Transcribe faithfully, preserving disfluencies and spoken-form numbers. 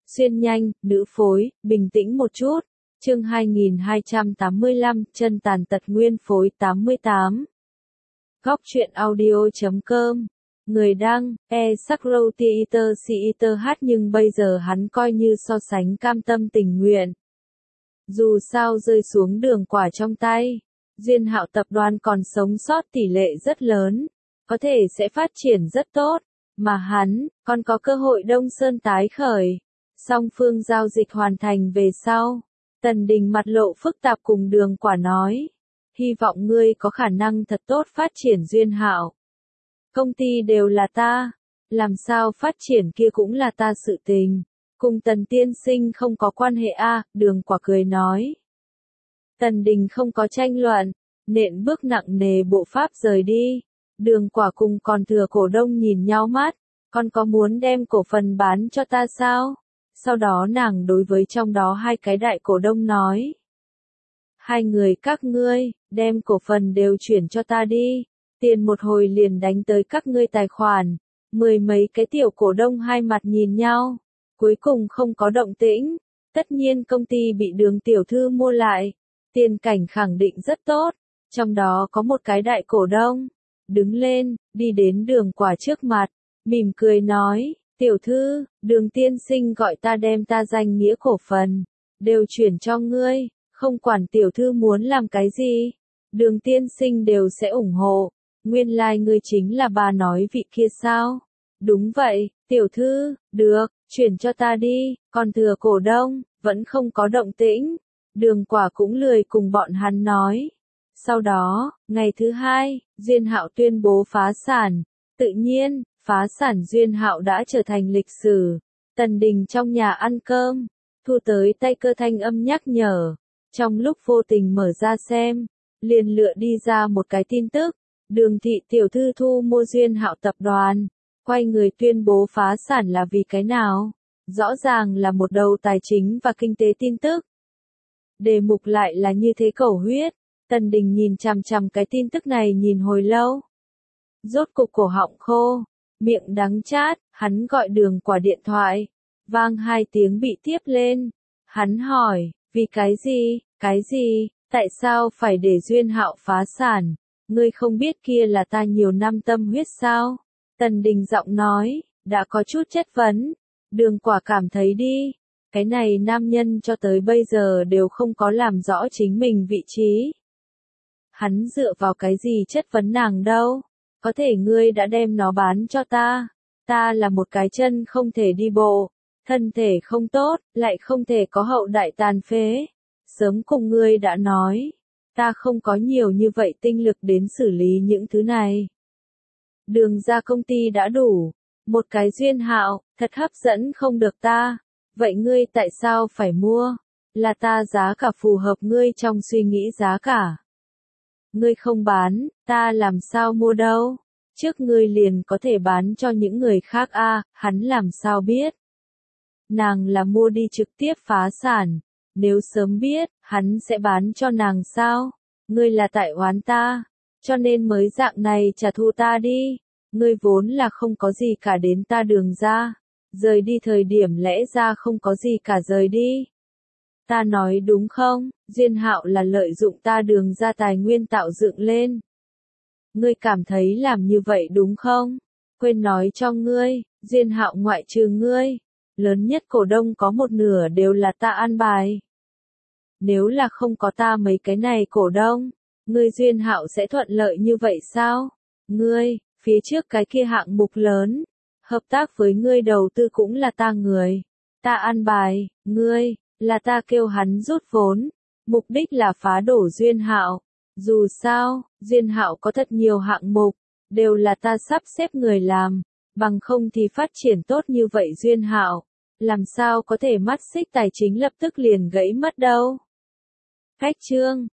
Xuyên nhanh, nữ phối, bình tĩnh một chút. Chương hai nghìn hai trăm tám mươi lăm, chân tàn tật nguyên phối tám mươi tám. Góc truyện audio chấm com. Người đăng, e Sakro Theater Theater hát nhưng bây giờ hắn coi như so sánh cam tâm tình nguyện. Dù sao rơi xuống đường quả trong tay, Duyên Hạo tập đoàn còn sống sót tỷ lệ rất lớn, có thể sẽ phát triển rất tốt, mà hắn còn có cơ hội Đông Sơn tái khởi. Song phương giao dịch hoàn thành về sau, Tần Đình mặt lộ phức tạp cùng Đường Quả nói, hy vọng ngươi có khả năng thật tốt phát triển Duyên Hạo. Công ty đều là ta, làm sao phát triển kia cũng là ta sự tình, cùng Tần tiên sinh không có quan hệ a, à, Đường Quả cười nói. Tần Đình không có tranh luận, nện bước nặng nề bộ pháp rời đi. Đường Quả cùng còn thừa cổ đông nhìn nhau mắt, còn có muốn đem cổ phần bán cho ta sao? Sau đó nàng đối với trong đó hai cái đại cổ đông nói. Hai người các ngươi, đem cổ phần đều chuyển cho ta đi, tiền một hồi liền đánh tới các ngươi tài khoản. Mười mấy cái tiểu cổ đông hai mặt nhìn nhau, cuối cùng không có động tĩnh. Tất nhiên công ty bị Đường tiểu thư mua lại, tiền cảnh khẳng định rất tốt. Trong đó có một cái đại cổ đông, đứng lên, đi đến Đường Quả trước mặt, mỉm cười nói, tiểu thư, Đường tiên sinh gọi ta đem ta danh nghĩa cổ phần, đều chuyển cho ngươi, không quản tiểu thư muốn làm cái gì, Đường tiên sinh đều sẽ ủng hộ, nguyên lai like ngươi chính là bà nói vị kia sao? Đúng vậy, tiểu thư, được, chuyển cho ta đi, còn thừa cổ đông, vẫn không có động tĩnh, Đường Quả cũng lười cùng bọn hắn nói. Sau đó, ngày thứ hai, Duyên Hạo tuyên bố phá sản. Tự nhiên, phá sản Duyên Hạo đã trở thành lịch sử. Tần Đình trong nhà ăn cơm, thu tới tay cơ thanh âm nhắc nhở. Trong lúc vô tình mở ra xem, liền lựa đi ra một cái tin tức. Đường thị tiểu thư thu mua Duyên Hạo tập đoàn. Quay người tuyên bố phá sản là vì cái nào? Rõ ràng là một đầu tài chính và kinh tế tin tức. Đề mục lại là như thế cầu huyết. Tần Đình nhìn chằm chằm cái tin tức này nhìn hồi lâu. Rốt cục cổ họng khô, miệng đắng chát, hắn gọi Đường Quả điện thoại. Vang hai tiếng bị tiếp lên. Hắn hỏi, vì cái gì, cái gì, tại sao phải để Duyên Hạo phá sản? Ngươi không biết kia là ta nhiều năm tâm huyết sao? Tần Đình giọng nói, đã có chút chất vấn. Đường Quả cảm thấy đi. Cái này nam nhân cho tới bây giờ đều không có làm rõ chính mình vị trí. Hắn dựa vào cái gì chất vấn nàng đâu? Có thể ngươi đã đem nó bán cho ta. Ta là một cái chân không thể đi bộ, thân thể không tốt, lại không thể có hậu đại tàn phế. Sớm cùng ngươi đã nói, ta không có nhiều như vậy tinh lực đến xử lý những thứ này. Đường ra công ty đã đủ, một cái Duyên Hạo, thật hấp dẫn không được ta. Vậy ngươi tại sao phải mua? Là ta giá cả phù hợp ngươi trong suy nghĩ giá cả. Ngươi không bán, ta làm sao mua đâu? Trước ngươi liền có thể bán cho những người khác a, à, hắn làm sao biết? Nàng là mua đi trực tiếp phá sản, nếu sớm biết, hắn sẽ bán cho nàng sao? Ngươi là tại oán ta, cho nên mới dạng này trả thù ta đi. Ngươi vốn là không có gì cả đến ta Đường ra, rời đi thời điểm lẽ ra không có gì cả rời đi. Ta nói đúng không? Duyên Hạo là lợi dụng ta Đường ra tài nguyên tạo dựng lên. Ngươi cảm thấy làm như vậy đúng không? Quên nói cho ngươi, Duyên Hạo ngoại trừ ngươi, lớn nhất cổ đông có một nửa đều là ta an bài. Nếu là không có ta mấy cái này cổ đông, ngươi Duyên Hạo sẽ thuận lợi như vậy sao? Ngươi, phía trước cái kia hạng mục lớn, hợp tác với ngươi đầu tư cũng là ta người. Ta an bài, ngươi, là ta kêu hắn rút vốn, mục đích là phá đổ Duyên Hạo. Dù sao, Duyên Hạo có thật nhiều hạng mục, đều là ta sắp xếp người làm, bằng không thì phát triển tốt như vậy Duyên Hạo, làm sao có thể mắt xích tài chính lập tức liền gãy mất đâu. Cách chương